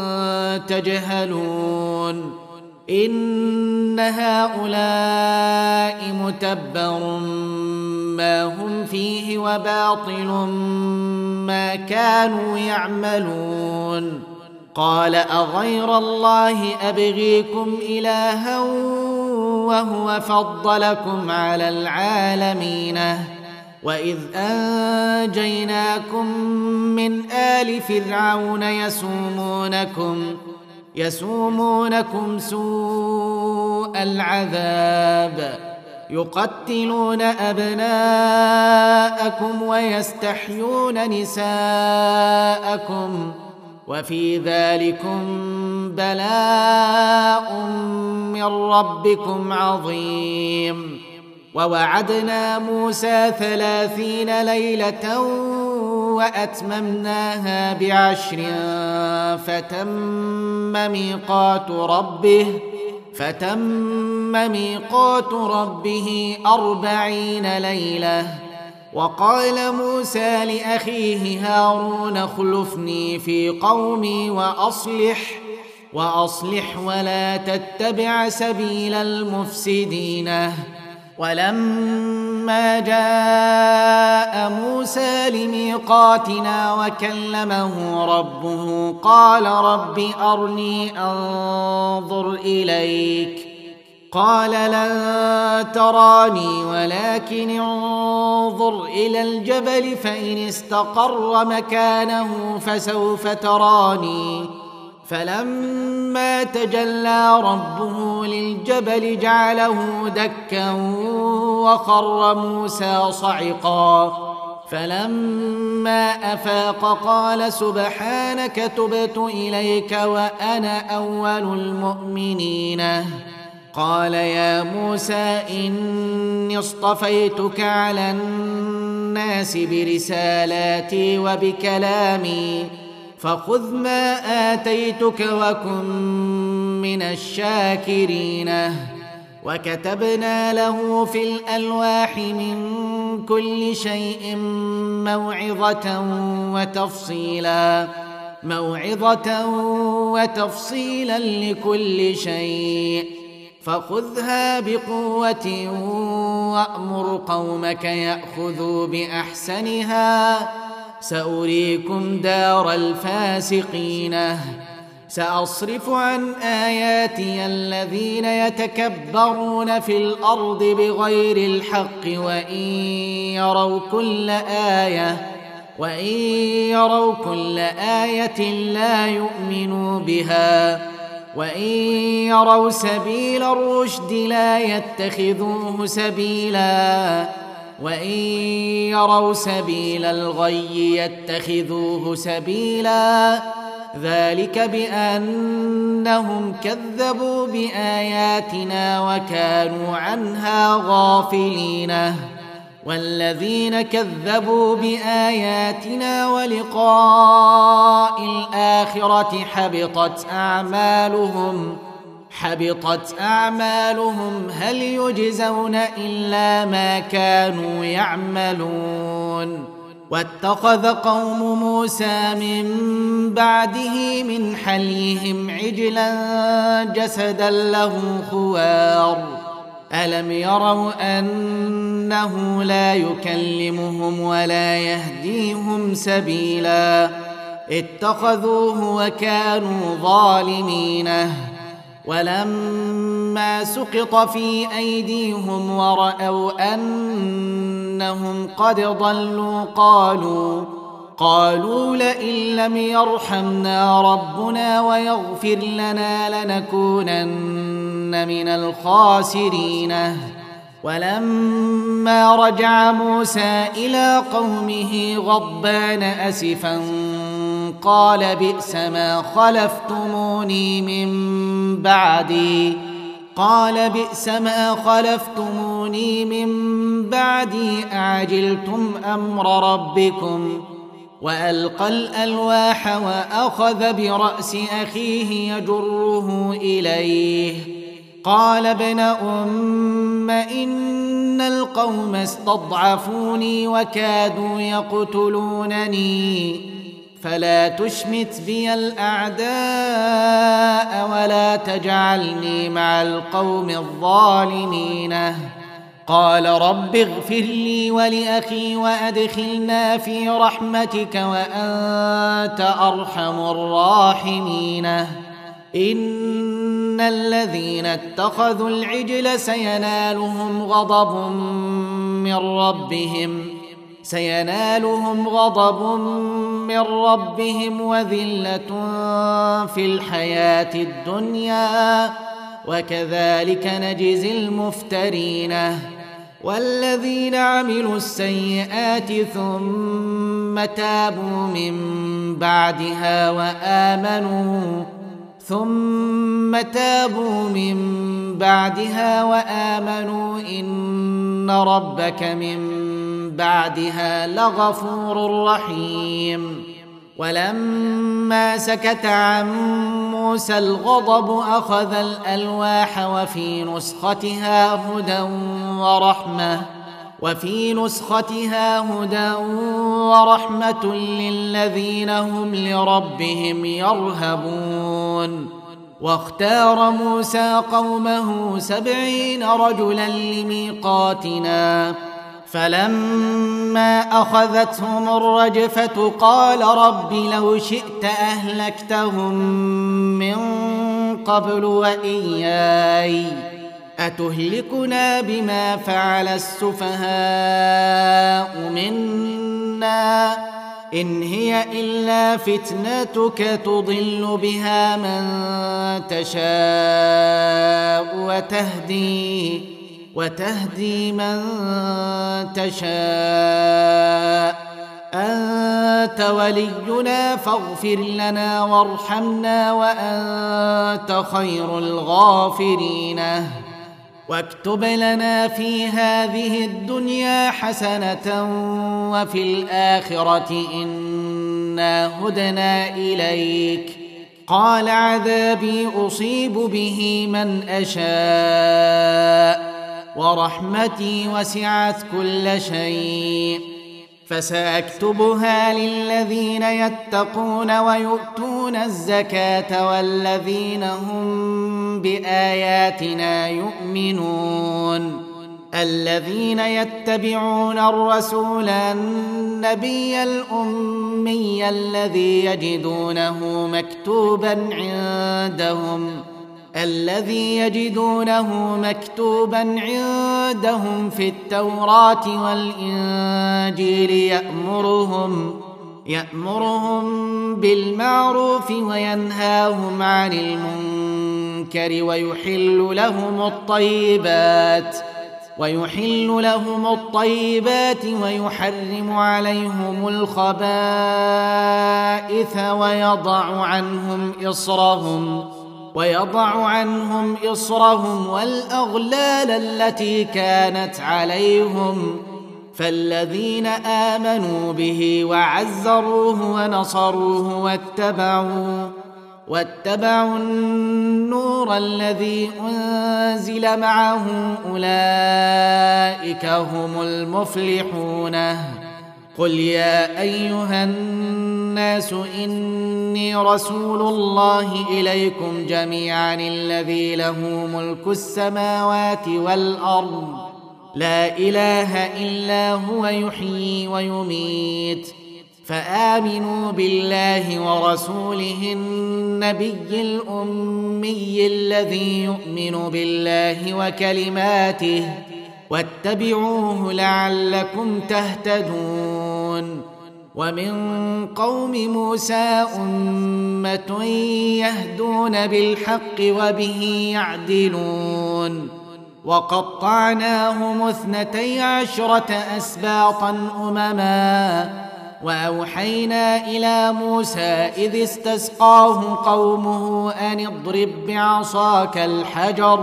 تجهلون إن هؤلاء متبر ما هم فيه وباطل ما كانوا يعملون قال أغير الله أبغيكم إلها وهو فضلكم على العالمين وإذ أنجيناكم من آل فرعون يسومونكم يسومونكم سوء العذاب يقتلون أبناءكم ويستحيون نساءكم وفي ذلكم بلاء من ربكم عظيم ووعدنا موسى ثلاثين ليلة وأتممناها بعشر فتم ميقات ربه فتم ميقات ربه أربعين ليلة وقال موسى لأخيه هارون اخلفني في قومي وأصلح وأصلح ولا تتبع سبيل المفسدين ولما جاء موسى لميقاتنا وكلمه ربه قال رب أرني أنظر إليك قال لن تراني ولكن انظر إلى الجبل فإن استقر مكانه فسوف تراني فلما تجلى ربه للجبل جعله دكا وخر موسى صعقا فلما أفاق قال سبحانك تبت إليك وأنا أول المؤمنين قال يا موسى إني اصطفيتك على الناس برسالاتي وبكلامي فخذ ما آتيتك وكن من الشاكرين وكتبنا له في الألواح من كل شيء موعظة وتفصيلا موعظة وتفصيلا لكل شيء فخذها بقوة وأمر قومك يأخذوا بأحسنها سأريكم دار الفاسقين سأصرف عن آياتي الذين يتكبرون في الأرض بغير الحق وإن يروا كل آية وإن يروا كل آية لا يؤمنوا بها وإن يروا سبيل الرشد لا يتخذوه سبيلا وإن يروا سبيل الغي يتخذوه سبيلا ذلك بأنهم كذبوا بآياتنا وكانوا عنها غافلين والذين كذبوا بآياتنا ولقاء الآخرة حبطت أعمالهم حبطت أعمالهم هل يجزون إلا ما كانوا يعملون واتخذ قوم موسى من بعده من حليهم عجلا جسدا له خوار ألم يروا أنه لا يكلمهم ولا يهديهم سبيلا اتخذوه وكانوا ظالمين ولما سقط في أيديهم ورأوا أنهم قد ضلوا قالوا قالوا لئن لم يرحمنا ربنا ويغفر لنا لنكونن من الخاسرين ولما رجع موسى إلى قومه غضبان أسفا قال بئس ما خلفتموني من بعدي قال بئس ما خلفتموني من بعدي أعجلتم أمر ربكم وألقى الألواح وأخذ برأس أخيه يجره إليه قال ابن أم إن القوم استضعفوني وكادوا يقتلونني فلا تشمت بي الأعداء ولا تجعلني مع القوم الظالمين قال رب اغفر لي ولأخي وأدخلنا في رحمتك وأنت أرحم الراحمين إن الذين اتخذوا العجل سينالهم غضب من ربهم سينالهم غضب من ربهم وذلة في الحياة الدنيا وكذلك نجزي المفترين والذين عملوا السيئات ثم تابوا من بعدها وآمنوا ثم تابوا من بعدها وآمنوا إن ربك من بعدها لغفور رحيم ولما سكت عن موسى الغضب أخذ الألواح وفي نسختها هدى ورحمة وفي نسختها هدى ورحمة للذين هم لربهم يرهبون واختار موسى قومه سبعين رجلا لميقاتنا فلما أخذتهم الرجفة قال رب لو شئت أهلكتهم من قبل وإياي أتهلكنا بما فعل السفهاء منا إن هي إلا فتنتك تضل بها من تشاء وتهدي وتهدي من تشاء أنت ولينا فاغفر لنا وارحمنا وأنت خير الغافرين واكتب لنا في هذه الدنيا حسنة وفي الآخرة إنا هدنا إليك قال عذابي أصيب به من أشاء ورحمتي وسعت كل شيء فسأكتبها للذين يتقون ويؤتون الزكاة والذين هم بآياتنا يؤمنون الذين يتبعون الرسول النبي الأمي الذي يجدونه مكتوبا عندهم الذي يجدونه مكتوبا عندهم في التوراة والإنجيل يأمرهم يأمرهم بالمعروف وينهاهم عن المنكر ويحل لهم الطيبات ويحل لهم الطيبات ويحرم عليهم الخبائث ويضع عنهم إصرهم ويضع عنهم إصرهم والأغلال التي كانت عليهم فالذين آمنوا به وعزروه ونصروه واتبعوا واتبعوا النور الذي أنزل معه أولئك هم المفلحون قل يا أيها الناس إني رسول الله إليكم جميعا الذي له ملك السماوات والأرض لا إله إلا هو يحيي ويميت فآمنوا بالله ورسوله النبي الأمي الذي يؤمن بالله وكلماته واتبعوه لعلكم تهتدون ومن قوم موسى أمة يهدون بالحق وبه يعدلون وقطعناهم اثنتي عشرة أسباطا أمما وأوحينا إلى موسى إذ استسقاه قومه أن اضرب بعصاك الحجر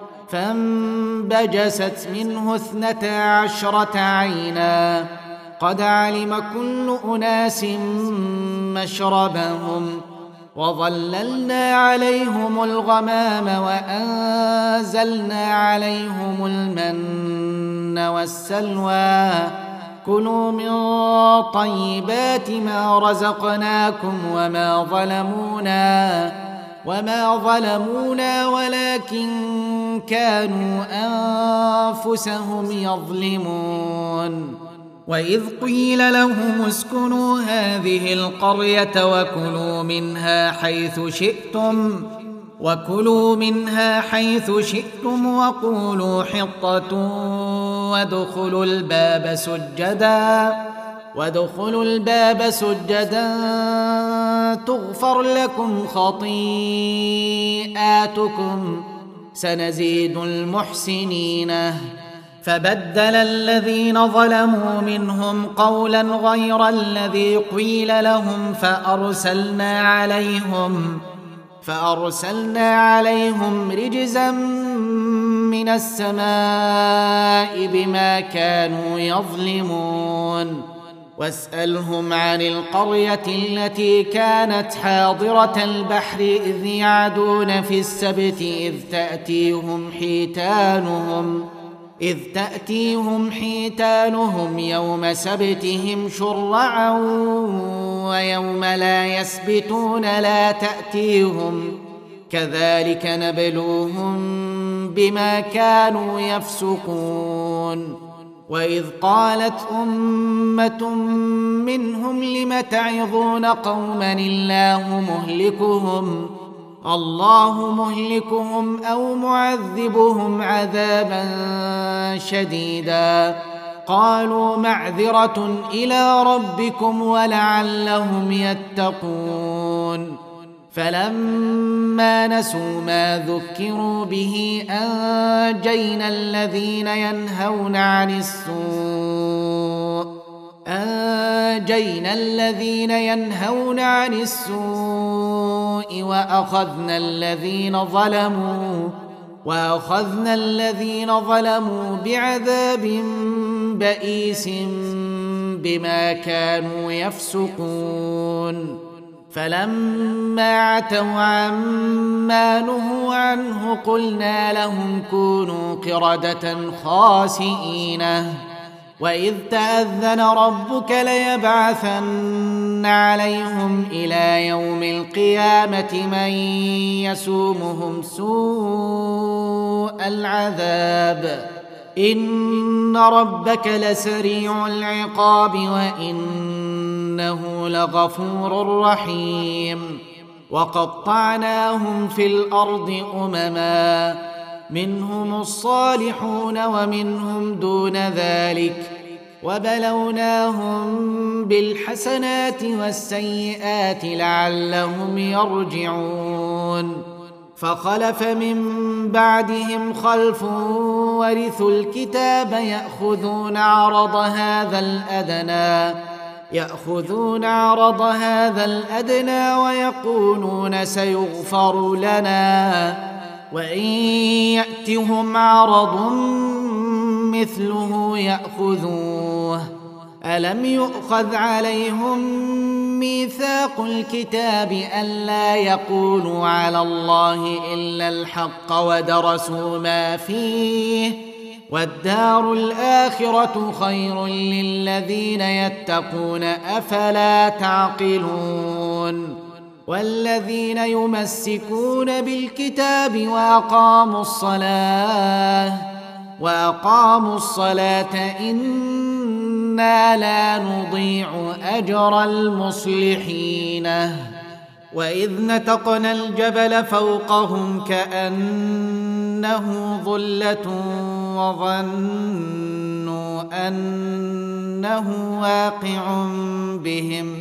فانبجست منه اثنتا عشرة عينا قد علم كل أناس مشربهم وظللنا عليهم الغمام وأنزلنا عليهم المن والسلوى كلوا من طيبات ما رزقناكم وما ظلمونا وما ظلمونا ولكن كانوا أنفسهم يظلمون وإذ قيل لهم اسكنوا هذه القرية وكلوا منها حيث شئتم وكلوا منها حيث شئتم وقولوا حطة وادخلوا الباب سجدا وادخلوا الباب سجدا تغفر لكم خطيئاتكم سنزيد المحسنين فبدل الذين ظلموا منهم قولا غير الذي قيل لهم فأرسلنا عليهم فأرسلنا عليهم رجزا من السماء بما كانوا يظلمون واسألهم عن القرية التي كانت حاضرة البحر إذ يعدون في السبت إذ تأتيهم حيتانهم إذ تأتيهم حيتانهم يوم سبتهم شرعا ويوم لا يسبتون لا تأتيهم كذلك نبلوهم بما كانوا يفسقون وإذ قالت أمة منهم لم تعظون قوما الله مهلكهم الله مهلكهم أو معذبهم عذابا شديدا قالوا معذرة إلى ربكم ولعلهم يتقون فلما نسوا ما ذكروا به أنجينا الذين ينهون عن السوء أنجينا الذين ينهون عن السوء وأخذنا الذين ظلموا وأخذنا الذين ظلموا بعذاب بئيس بما كانوا يفسقون فلما عتوا عما نهوا عنه قلنا لهم كونوا قردة خاسئين وإذ تأذن ربك ليبعثن عليهم إلى يوم القيامة من يسومهم سوء العذاب إن ربك لسريع العقاب وإنه لغفور رحيم وقطعناهم في الأرض أمما منهم الصالحون ومنهم دون ذلك وبلوناهم بالحسنات والسيئات لعلهم يرجعون فخلف من بعدهم خلف ورثوا الكتاب يأخذون عرض هذا الأدنى يأخذون عرض هذا الأدنى ويقولون سيغفر لنا وإن يأتهم عرض مثله يأخذوه ألم يؤخذ عليهم ميثاق الكتاب ألا يقولوا على الله إلا الحق ودرسوا ما فيه والدار الآخرة خير للذين يتقون أفلا تعقلون والذين يمسكون بالكتاب وأقاموا الصلاة وأقاموا الصلاة إنا لا نضيع أجر المصلحين وإذ نتقنا الجبل فوقهم كأنه ظلة وظنوا أنه واقع بهم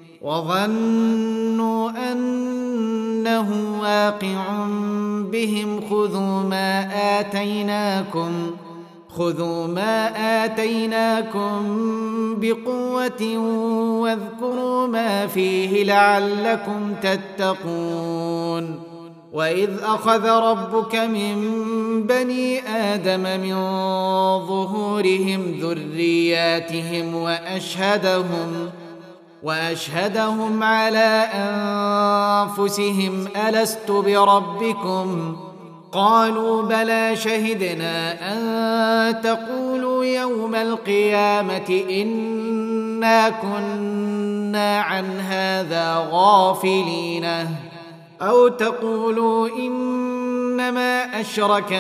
وظنوا أنه واقع بهم خذوا ما آتيناكم خذوا ما آتيناكم بقوة واذكروا ما فيه لعلكم تتقون وإذ أخذ ربك من بني آدم من ظهورهم ذرياتهم وأشهدهم وأشهدهم على أنفسهم ألست بربكم قالوا بلى شهدنا أن تقولوا يوم القيامة إنا كنا عن هذا غافلين أو تقولوا إنما أشرك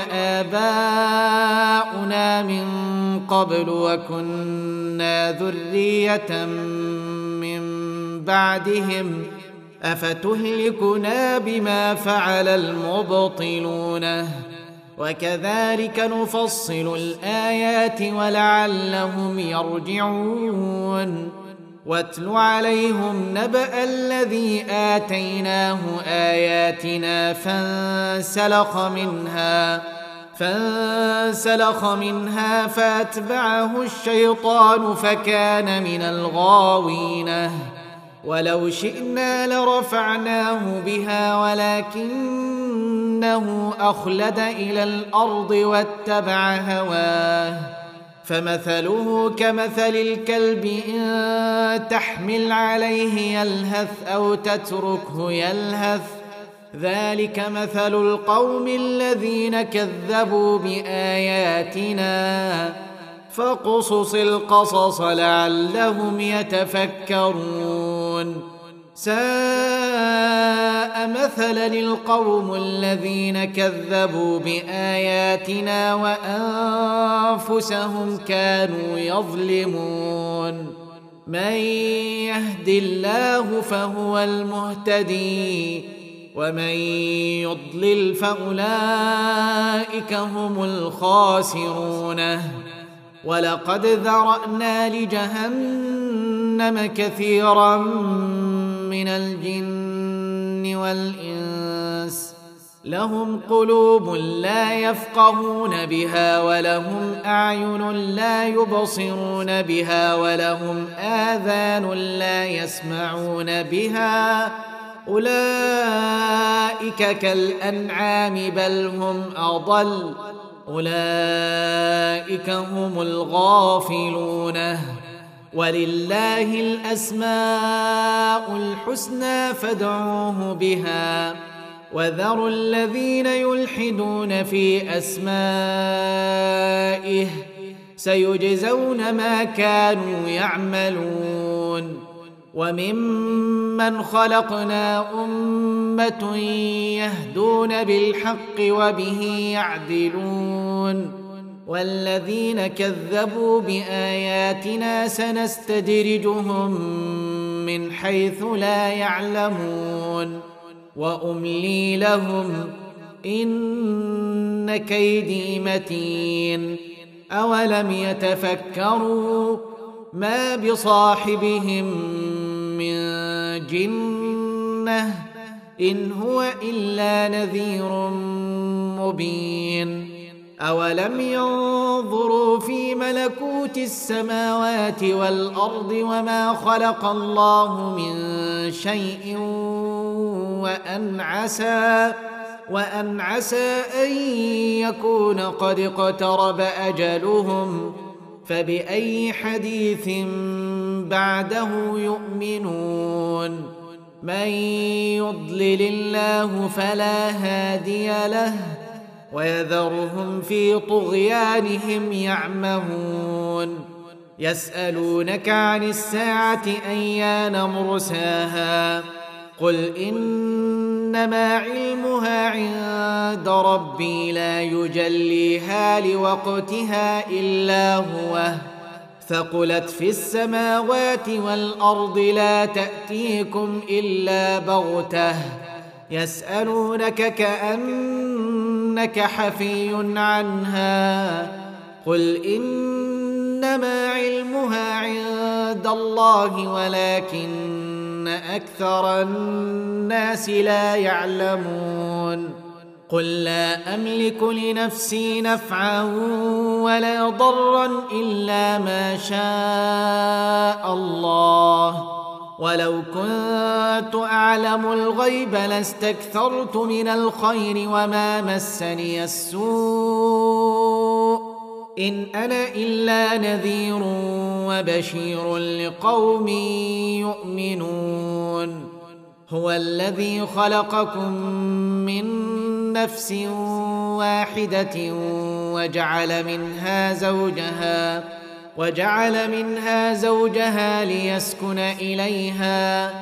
آباؤنا من قبل وكنا ذرية من بعدهم أفتهلكنا بما فعل المبطلون وكذلك نفصل الآيات ولعلهم يرجعون واتل عليهم نبأ الذي آتيناه آياتنا فانسلخ منها فانسلخ منها فأتبعه الشيطان فكان من الغاوين ولو شئنا لرفعناه بها ولكنه أخلد إلى الأرض واتبع هواه فمثله كمثل الكلب إن تحمل عليه يلهث أو تتركه يلهث ذلك مثل القوم الذين كذبوا بآياتنا فاقصص القصص لعلهم يتفكرون ساء مثلا القوم الذين كذبوا بآياتنا وأنفسهم كانوا يظلمون من يهد الله فهو المهتدي ومن يضلل فأولئك هم الخاسرون ولقد ذرأنا لجهنم كثيرا من الجن والإنس لهم قلوب لا يفقهون بها ولهم أعين لا يبصرون بها ولهم آذان لا يسمعون بها أولئك كالأنعام بل هم أضل أولئك هم الغافلون ولله الأسماء الحسنى فادعوه بها وذروا الذين يلحدون في أسمائه سيجزون ما كانوا يعملون وممن خلقنا أمة يهدون بالحق وبه يعدلون والذين كذبوا بآياتنا سنستدرجهم من حيث لا يعلمون وأملي لهم إن كيدي متين أولم يتفكروا ما بصاحبهم من جنة إن هو إلا نذير مبين أولم ينظروا في ملكوت السماوات والأرض وما خلق الله من شيء وأن عسى وأن عسى أن يكون قد اقترب أجلهم فبأي حديث بعده يؤمنون من يضلل الله فلا هادي له ويذرهم في طغيانهم يعمهون يسألونك عن الساعة أيان مرساها قل إنما علمها عند ربي لا يجليها لوقتها إلا هو ثقلت في السماوات والأرض لا تأتيكم إلا بغتة يسألونك كأنك حفي عنها قل إنما علمها عند الله ولكن أكثر الناس لا يعلمون قل لا أملك لنفسي نفعا ولا ضرا إلا ما شاء الله ولو كنت أعلم الغيب لاستكثرت من الخير وما مسني السوء إن أنا إلا نذير وبشير لقوم يؤمنون هو الذي خلقكم من نفس واحدة وجعل منها زوجها وجعل منها زوجها ليسكن إليها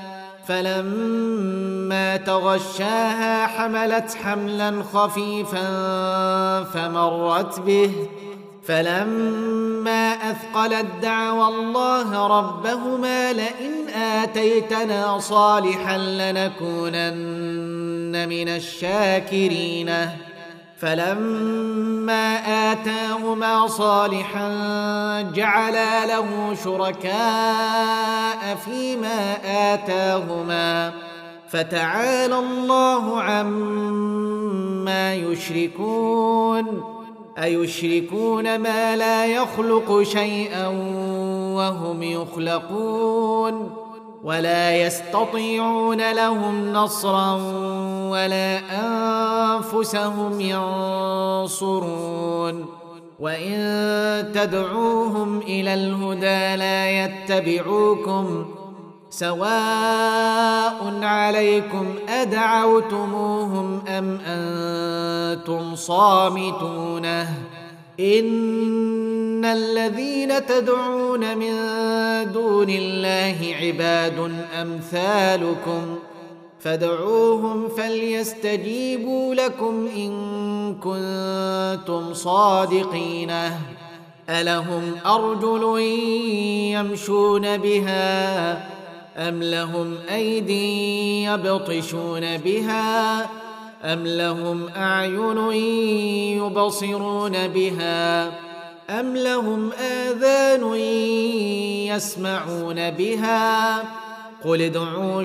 فلما تغشاها حملت حملا خفيفا فمرت به فلما أثقلت دعوا الله ربهما لئن آتيتنا صالحا لنكونن من الشاكرين فلما آتاهما صالحا جعلا له شركاء فيما آتاهما فتعالى الله عما يشركون أيشركون ما لا يخلق شيئا وهم يخلقون ولا يستطيعون لهم نصرا ولا أنفسهم ينصرون وإن تدعوهم إلى الهدى لا يتبعوكم سواء عليكم أدعوتموهم أم أنتم صامتون إن الذين تدعون من دون الله عباد أمثالكم فادعوهم فليستجيبوا لكم إن كنتم صادقين ألهم أرجل يمشون بها أم لهم أيدي يبطشون بها أم لهم أعين يبصرون بها أم لهم آذان يسمعون بها قل ادعوا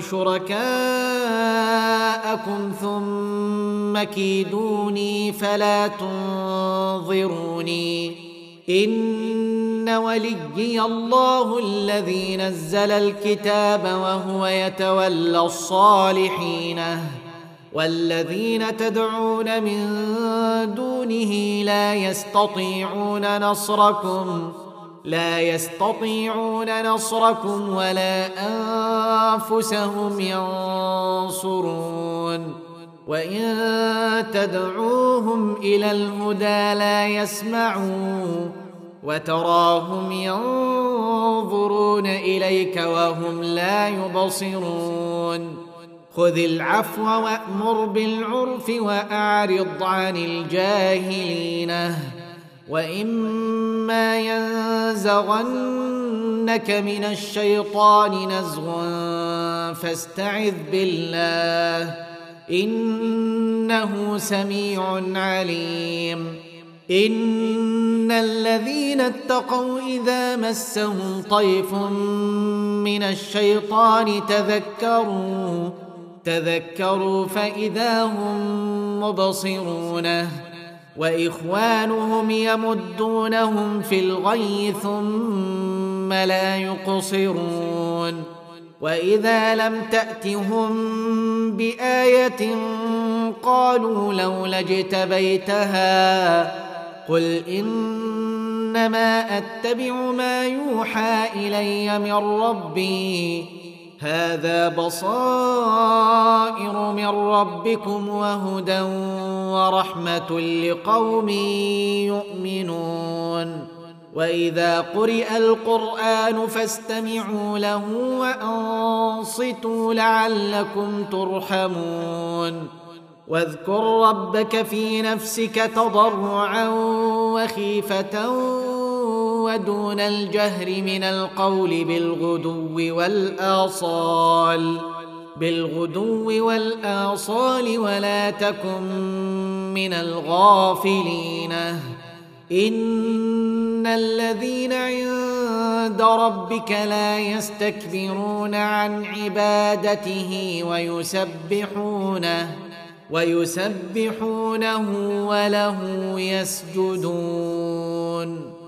شركاءكم ثم كيدوني فلا تنظروني إن وليي الله الذي نزل الكتاب وهو يتولى الصالحين والذين تدعون من دونه لا يستطيعون نصركم لا يستطيعون نصركم ولا أنفسهم ينصرون وإن تدعوهم إلى الهدى لا يسمعون وتراهم ينظرون إليك وهم لا يبصرون خذ العفو وأمر بالعرف وأعرض عن الجاهلين وإما ينزغنك من الشيطان نزغ فاستعذ بالله إنه سميع عليم إن الذين اتقوا إذا مسهم طيف من الشيطان تذكروا تذكروا فإذا هم مبصرون وإخوانهم يمدونهم في الغي ثم لا يقصرون وإذا لم تأتهم بآية قالوا لولا اجتبيتها قل إنما أتبع ما يوحى إلي من ربي هذا بصائر من ربكم وهدى ورحمة لقوم يؤمنون وإذا قرئ القرآن فاستمعوا له وأنصتوا لعلكم ترحمون واذكر ربك في نفسك تضرعا وخيفة ودون الجهر من القول بالغدو والآصال بالغدو والآصال ولا تكن من الغافلين إن الذين عند ربك لا يستكبرون عن عبادته ويسبحونه ويسبحونه وله يسجدون